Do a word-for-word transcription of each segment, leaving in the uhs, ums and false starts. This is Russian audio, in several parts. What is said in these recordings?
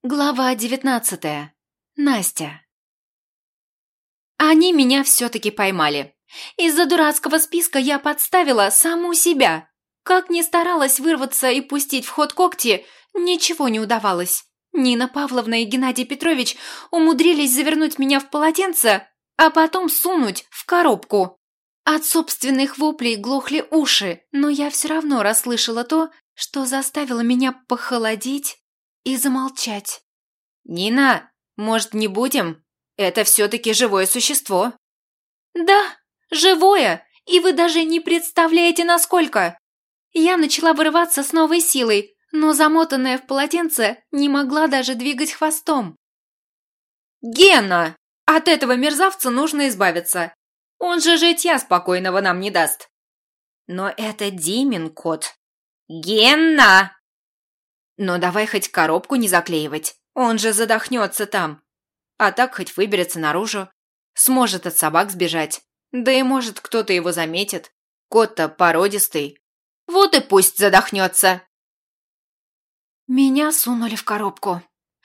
Глава девятнадцатая. Настя. Они меня все-таки поймали. Из-за дурацкого списка я подставила саму себя. Как ни старалась вырваться и пустить в ход когти, ничего не удавалось. Нина Павловна и Геннадий Петрович умудрились завернуть меня в полотенце, а потом сунуть в коробку. От собственных воплей глохли уши, но я все равно расслышала то, что заставило меня похолодеть и замолчать. «Нина, может, не будем? Это все-таки живое существо». «Да, живое, и вы даже не представляете, насколько!» Я начала вырываться с новой силой, но замотанная в полотенце не могла даже двигать хвостом. «Гена, от этого мерзавца нужно избавиться. Он же житья спокойного нам не даст». «Но это Димин кот». «Гена!» «Но давай хоть коробку не заклеивать, он же задохнется там. А так хоть выберется наружу, сможет от собак сбежать. Да и может кто-то его заметит. Кот-то породистый. Вот и пусть задохнется». Меня сунули в коробку.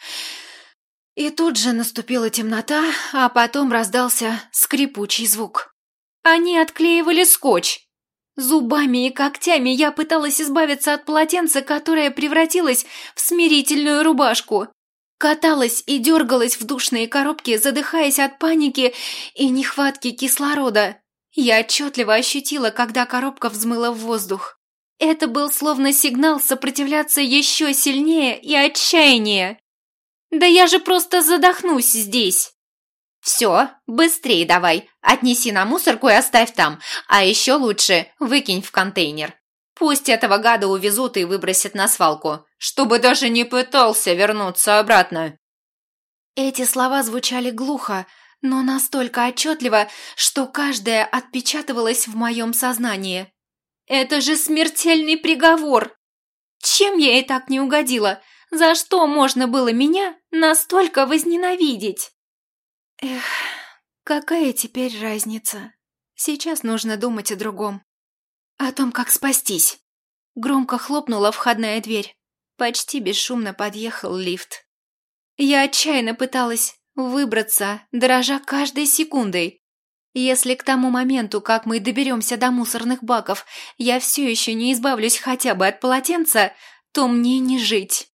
И тут же наступила темнота, а потом раздался скрипучий звук. Они отклеивали скотч. Зубами и когтями я пыталась избавиться от полотенца, которое превратилось в смирительную рубашку. Каталась и дергалась в душные коробки, задыхаясь от паники и нехватки кислорода. Я отчетливо ощутила, когда коробка взмыла в воздух. Это был словно сигнал сопротивляться еще сильнее и отчаяннее. Да я же просто задохнусь здесь. «Все, быстрее давай, отнеси на мусорку и оставь там, а еще лучше выкинь в контейнер. Пусть этого гада увезут и выбросят на свалку, чтобы даже не пытался вернуться обратно». Эти слова звучали глухо, но настолько отчетливо, что каждая отпечатывалась в моем сознании. Это же смертельный приговор! Чем я ей так не угодила? За что можно было меня настолько возненавидеть? Эх, какая теперь разница? Сейчас нужно думать о другом. О том, как спастись. Громко хлопнула входная дверь. Почти бесшумно подъехал лифт. Я отчаянно пыталась выбраться, дрожа каждой секундой. Если к тому моменту, как мы доберемся до мусорных баков, я все еще не избавлюсь хотя бы от полотенца, то мне не жить.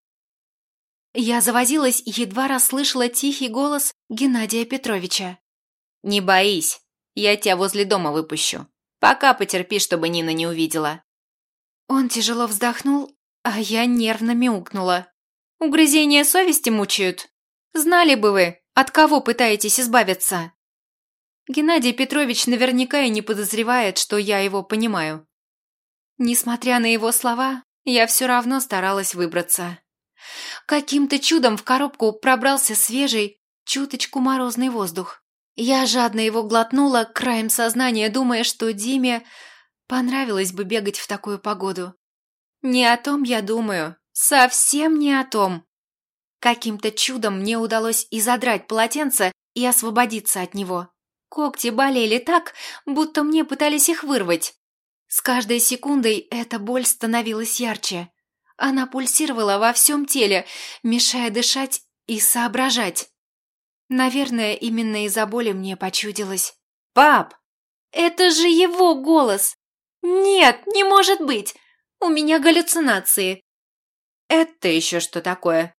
Я завозилась и едва расслышала тихий голос Геннадия Петровича. «Не боись, я тебя возле дома выпущу. Пока потерпи, чтобы Нина не увидела». Он тяжело вздохнул, а я нервно мяукнула. «Угрызения совести мучают? Знали бы вы, от кого пытаетесь избавиться?» Геннадий Петрович наверняка и не подозревает, что я его понимаю. Несмотря на его слова, я все равно старалась выбраться. Каким-то чудом в коробку пробрался свежий, чуточку морозный воздух. Я жадно его глотнула, краем сознания думая, что Диме понравилось бы бегать в такую погоду. Не о том я думаю, совсем не о том. Каким-то чудом мне удалось и задрать полотенце, и освободиться от него. Когти болели так, будто мне пытались их вырвать. С каждой секундой эта боль становилась ярче. Она пульсировала во всем теле, мешая дышать и соображать. Наверное, именно из-за боли мне почудилось. «Пап! Это же его голос! Нет, не может быть! У меня галлюцинации!» «Это еще что такое?»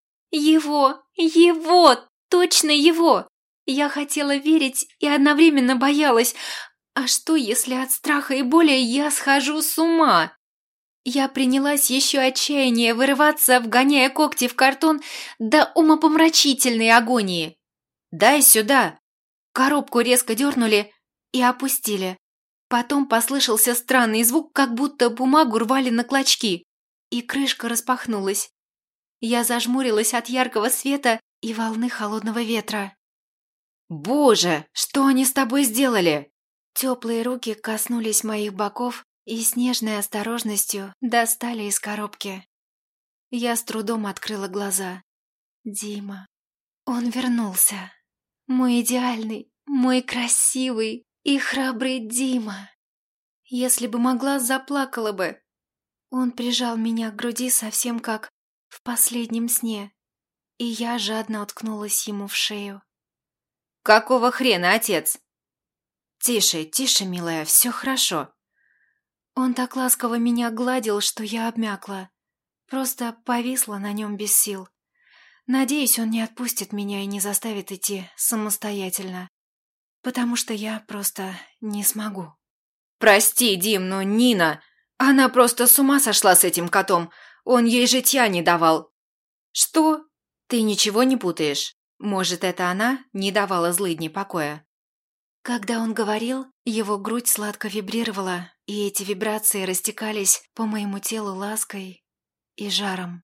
«Его! Его! Точно его!» Я хотела верить и одновременно боялась. А что, если от страха и боли я схожу с ума? Я принялась еще отчаяннее вырываться, вгоняя когти в картон до умопомрачительной агонии. «Дай сюда!» Коробку резко дернули и опустили. Потом послышался странный звук, как будто бумагу рвали на клочки, и крышка распахнулась. Я зажмурилась от яркого света и волны холодного ветра. «Боже, что они с тобой сделали?» Теплые руки коснулись моих боков и с нежной осторожностью достали из коробки. Я с трудом открыла глаза. Дима. Он вернулся. Мой идеальный, мой красивый и храбрый Дима. Если бы могла, заплакала бы. Он прижал меня к груди совсем как в последнем сне. и я жадно уткнулась ему в шею. «Какого хрена, отец?» «Тише, тише, милая, все хорошо». Он так ласково меня гладил, что я обмякла. Просто повисла на нем без сил. Надеюсь, он не отпустит меня и не заставит идти самостоятельно, потому что я просто не смогу. «Прости, Дим, но Нина... Она просто с ума сошла с этим котом. Он ей житья не давал». «Что? Ты ничего не путаешь? Может, это она не давала злыдне покоя?» Когда он говорил, его грудь сладко вибрировала, и эти вибрации растекались по моему телу лаской и жаром.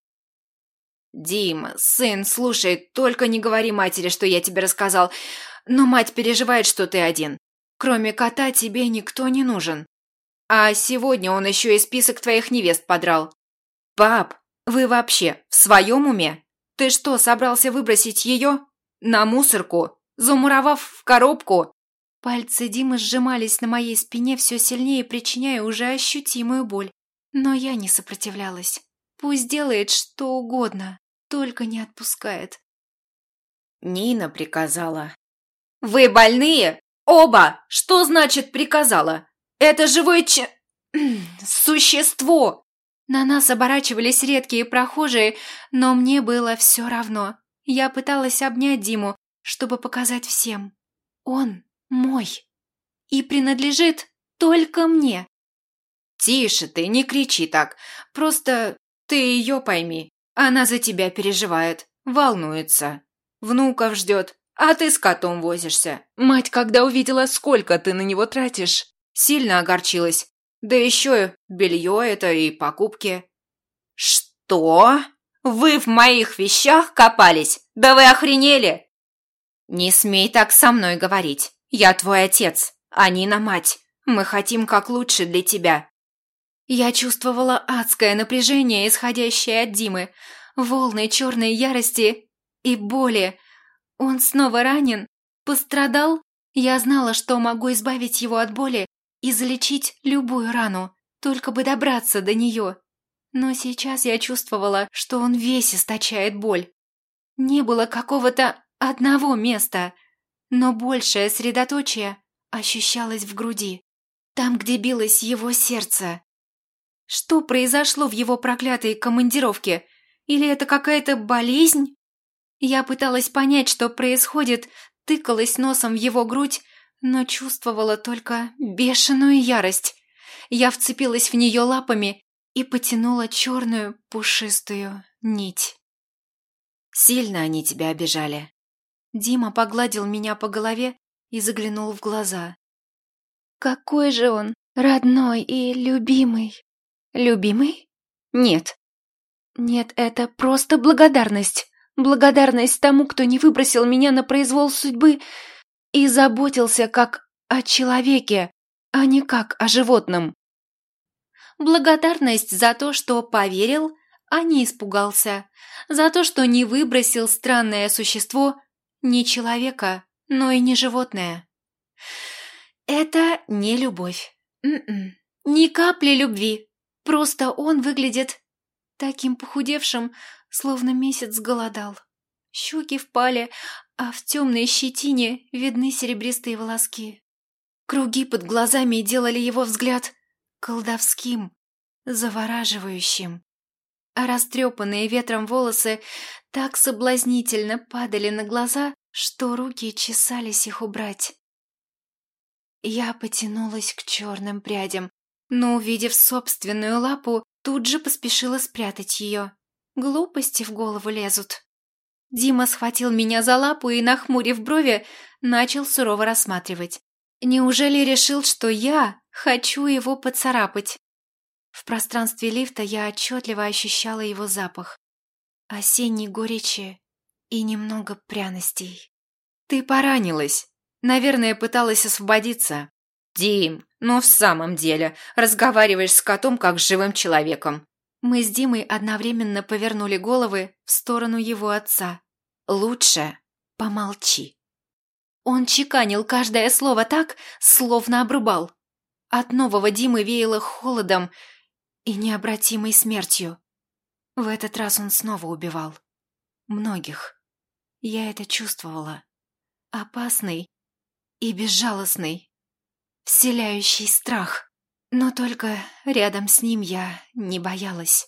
«Дим, сын, слушай, только не говори матери, что я тебе рассказал, но мать переживает, что ты один. Кроме кота тебе никто не нужен. А сегодня он еще и список твоих невест подрал. Пап, вы вообще в своем уме? Ты что, собрался выбросить ее? На мусорку? Замуровав в коробку?» Пальцы Димы сжимались на моей спине все сильнее, причиняя уже ощутимую боль. Но я не сопротивлялась. Пусть делает что угодно, только не отпускает. Нина приказала. «Вы больные? Оба! Что значит приказала? Это живое ч... существо!» На нас оборачивались редкие прохожие, но мне было все равно. Я пыталась обнять Диму, чтобы показать всем. Он мой. И принадлежит только мне. «Тише ты, не кричи так. Просто ты ее пойми. Она за тебя переживает, волнуется. Внуков ждет, а ты с котом возишься. Мать, когда увидела, сколько ты на него тратишь, сильно огорчилась. Да еще белье это и покупки». «Что? Вы в моих вещах копались? Да вы охренели!» «Не смей так со мной говорить. Я твой отец, а Нина мать. Мы хотим как лучше для тебя». Я чувствовала адское напряжение, исходящее от Димы, волны черной ярости и боли. Он снова ранен, пострадал. Я знала, что могу избавить его от боли и залечить любую рану, только бы добраться до нее. Но сейчас я чувствовала, что он весь источает боль. Не было какого-то одного места, но большее средоточие ощущалось в груди, там, где билось его сердце. Что произошло в его проклятой командировке? Или это какая-то болезнь? Я пыталась понять, что происходит, тыкалась носом в его грудь, но чувствовала только бешеную ярость. Я вцепилась в нее лапами и потянула черную пушистую нить. «Сильно они тебя обижали?» Дима погладил меня по голове и заглянул в глаза. «Какой же он родной и любимый!» «Любимый? Нет. Нет, это просто благодарность. Благодарность тому, кто не выбросил меня на произвол судьбы и заботился как о человеке, а не как о животном. Благодарность за то, что поверил, а не испугался. За то, что не выбросил странное существо, не человека, но и не животное. Это не любовь. М-м. Ни капли любви. Просто он выглядит таким похудевшим, словно месяц голодал. Щеки впали, а в темной щетине видны серебристые волоски. Круги под глазами делали его взгляд колдовским, завораживающим. А растрепанные ветром волосы так соблазнительно падали на глаза, что руки чесались их убрать. Я потянулась к черным прядям, но, увидев собственную лапу, тут же поспешила спрятать ее. Глупости в голову лезут. Дима схватил меня за лапу и, нахмурив брови, начал сурово рассматривать. Неужели решил, что я хочу его поцарапать? В пространстве лифта я отчетливо ощущала его запах. Осенней горечи и немного пряностей. «Ты поранилась. Наверное, пыталась освободиться. Дим, ну в самом деле, разговариваешь с котом, как с живым человеком». Мы с Димой одновременно повернули головы в сторону его отца. «Лучше помолчи». Он чеканил каждое слово так, словно обрубал. От нового Димы веяло холодом и необратимой смертью. В этот раз он снова убивал. многих. Я это чувствовала. Опасный и безжалостный, вселяющий страх. Но только рядом с ним я не боялась.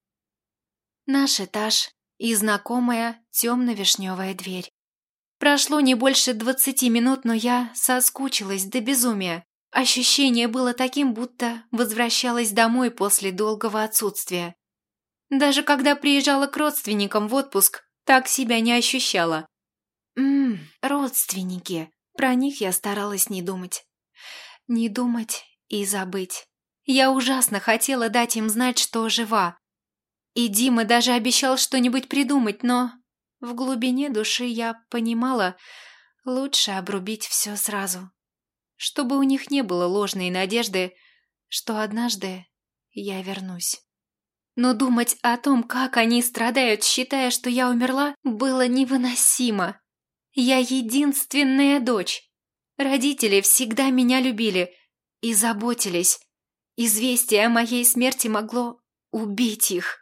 Наш этаж и знакомая темно-вишневая дверь. Прошло не больше двадцати минут, но я соскучилась до безумия. Ощущение было таким, будто возвращалась домой после долгого отсутствия. Даже когда приезжала к родственникам в отпуск, так себя не ощущала. Ммм, родственники. Про них я старалась не думать. Не думать и забыть. Я ужасно хотела дать им знать, что жива. И Дима даже обещал что-нибудь придумать, но в глубине души я понимала, лучше обрубить все сразу. Чтобы у них не было ложной надежды, что однажды я вернусь. Но думать о том, как они страдают, считая, что я умерла, было невыносимо. Я единственная дочь. Родители всегда меня любили и заботились. Известие о моей смерти могло убить их.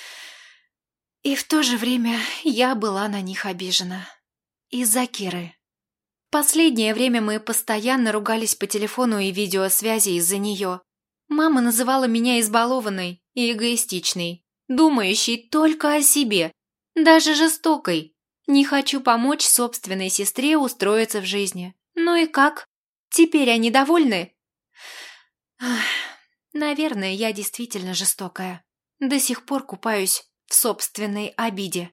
И в то же время я была на них обижена. Из-за Киры. Последнее время мы постоянно ругались по телефону и видеосвязи из-за нее. Мама называла меня избалованной и эгоистичной, думающей только о себе, даже жестокой. Не хочу помочь собственной сестре устроиться в жизни. Ну и как? Теперь они довольны? Ах, наверное, я действительно жестокая. До сих пор купаюсь в собственной обиде.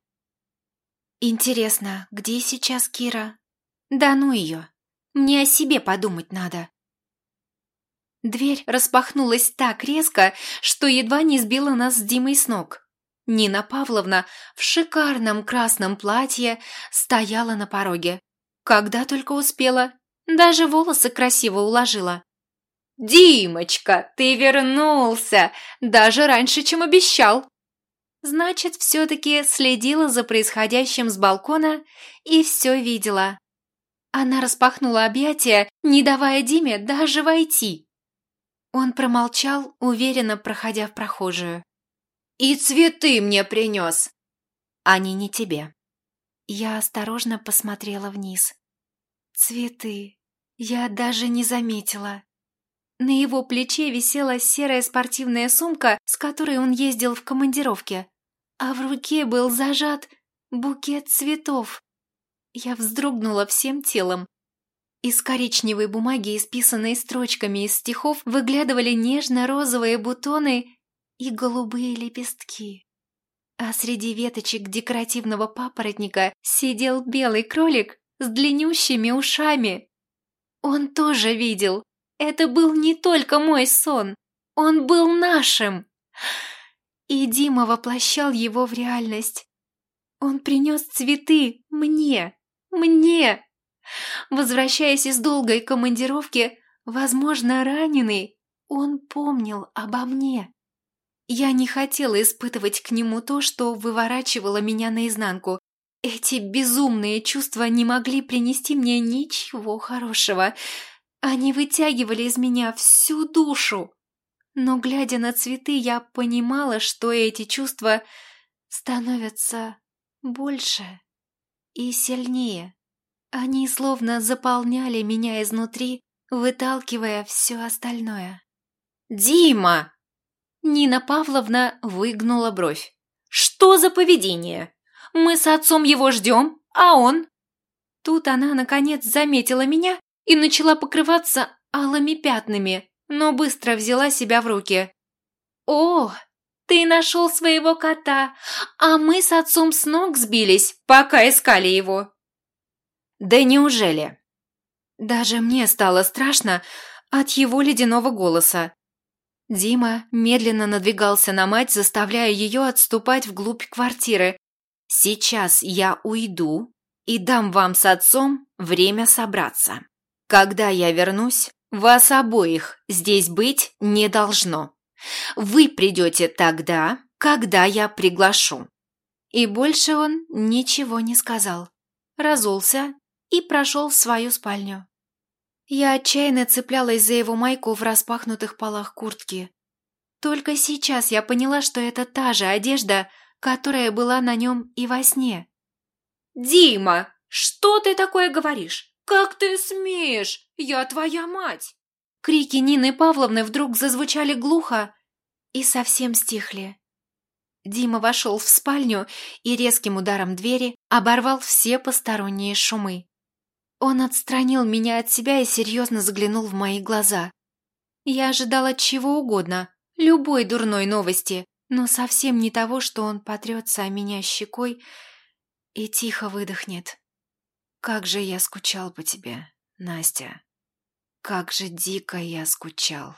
Интересно, где сейчас Кира? Да ну ее. Мне о себе подумать надо. Дверь распахнулась так резко, что едва не сбила нас с Димой с ног. Нина Павловна в шикарном красном платье стояла на пороге. Когда только успела, даже волосы красиво уложила. «Димочка, ты вернулся! Даже раньше, чем обещал!» Значит, все-таки следила за происходящим с балкона и все видела. Она распахнула объятия, не давая Диме даже войти. Он промолчал, уверенно проходя в прохожую. «И цветы мне принес!» «Они не тебе». Я осторожно посмотрела вниз. Цветы. Я даже не заметила. На его плече висела серая спортивная сумка, с которой он ездил в командировке, а в руке был зажат букет цветов. Я вздрогнула всем телом. Из коричневой бумаги, исписанной строчками из стихов, выглядывали нежно-розовые бутоны и голубые лепестки. А среди веточек декоративного папоротника сидел белый кролик с длиннющими ушами. Он тоже видел. Это был не только мой сон. Он был нашим. И Дима воплощал его в реальность. Он принес цветы мне. Мне. Возвращаясь из долгой командировки, возможно, раненый, он помнил обо мне. Я не хотела испытывать к нему то, что выворачивало меня наизнанку. Эти безумные чувства не могли принести мне ничего хорошего. Они вытягивали из меня всю душу. Но, глядя на цветы, я понимала, что эти чувства становятся больше и сильнее. Они словно заполняли меня изнутри, выталкивая все остальное. «Дима!» Нина Павловна выгнула бровь. «Что за поведение? Мы с отцом его ждем, а он...» Тут она, наконец, заметила меня и начала покрываться алыми пятнами, но быстро взяла себя в руки. «О, ты нашел своего кота, а мы с отцом с ног сбились, пока искали его». «Да неужели?» Даже мне стало страшно от его ледяного голоса. Дима медленно надвигался на мать, заставляя ее отступать вглубь квартиры. «Сейчас я уйду и дам вам с отцом время собраться. Когда я вернусь, вас обоих здесь быть не должно. Вы придете тогда, когда я приглашу». И больше он ничего не сказал. Разулся и прошел в свою спальню. Я отчаянно цеплялась за его майку в распахнутых полах куртки. Только сейчас я поняла, что это та же одежда, которая была на нем и во сне. «Дима, что ты такое говоришь? Как ты смеешь? Я твоя мать!» Крики Нины Павловны вдруг зазвучали глухо и совсем стихли. Дима вошел в спальню и резким ударом двери оборвал все посторонние шумы. Он отстранил меня от себя и серьезно заглянул в мои глаза. Я ожидала чего угодно, любой дурной новости, но совсем не того, что он потрется о меня щекой и тихо выдохнет. «Как же я скучал по тебе, Настя! Как же дико я скучал!»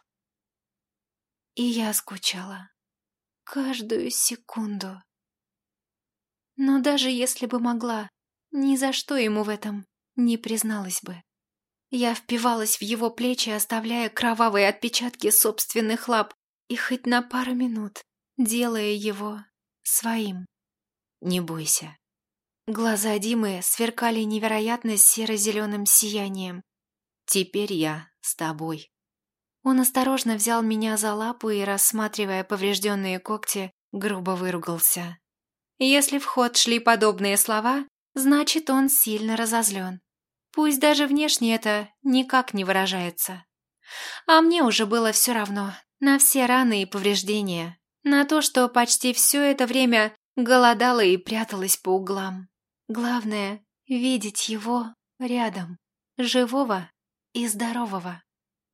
И я скучала. Каждую секунду. Но даже если бы могла, ни за что ему в этом не призналась бы. Я впивалась в его плечи, оставляя кровавые отпечатки собственных лап, и хоть на пару минут, делая его своим. «Не бойся». Глаза Димы сверкали невероятно серо-зеленым сиянием. «Теперь я с тобой». Он осторожно взял меня за лапу и, рассматривая поврежденные когти, грубо выругался. Если в ход шли подобные слова, значит, он сильно разозлен. Пусть даже внешне это никак не выражается. А мне уже было все равно на все раны и повреждения, на то, что почти все это время голодала и пряталась по углам. Главное — видеть его рядом, живого и здорового.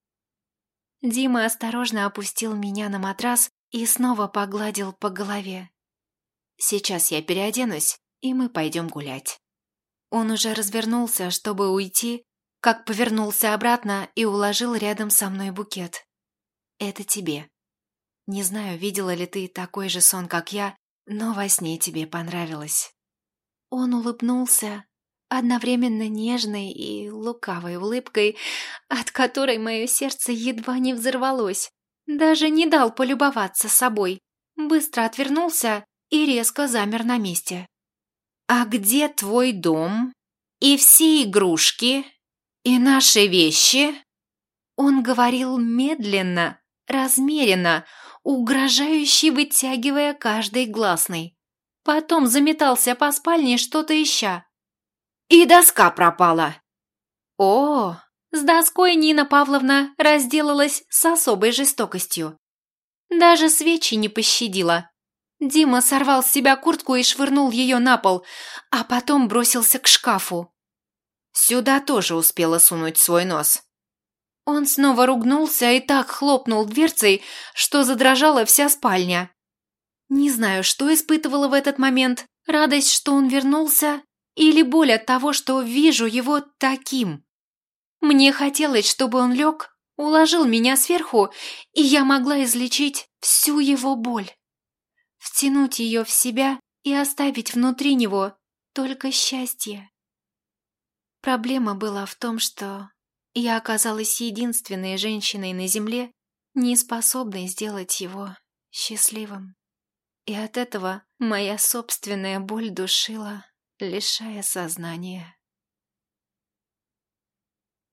Дима осторожно опустил меня на матрас и снова погладил по голове. «Сейчас я переоденусь, и мы пойдем гулять». Он уже развернулся, чтобы уйти, как повернулся обратно и уложил рядом со мной букет. «Это тебе. Не знаю, видела ли ты такой же сон, как я, но во сне тебе понравилось». Он улыбнулся, одновременно нежной и лукавой улыбкой, от которой мое сердце едва не взорвалось. Даже не дал полюбоваться собой. Быстро отвернулся и резко замер на месте. «А где твой дом? И все игрушки? И наши вещи?» Он говорил медленно, размеренно, угрожающе вытягивая каждый гласный. Потом заметался по спальне, что-то ища. «И доска пропала!» О, с доской Нина Павловна разделалась с особой жестокостью. Даже свечи не пощадила. Дима сорвал с себя куртку и швырнул ее на пол, а потом бросился к шкафу. Сюда тоже успела сунуть свой нос. Он снова ругнулся и так хлопнул дверцей, что задрожала вся спальня. Не знаю, что испытывала в этот момент, радость, что он вернулся, или боль от того, что вижу его таким. Мне хотелось, чтобы он лег, уложил меня сверху, и я могла излечить всю его боль. Втянуть ее в себя и оставить внутри него только счастье. Проблема была в том, что я оказалась единственной женщиной на земле, не способной сделать его счастливым. И от этого моя собственная боль душила, лишая сознания.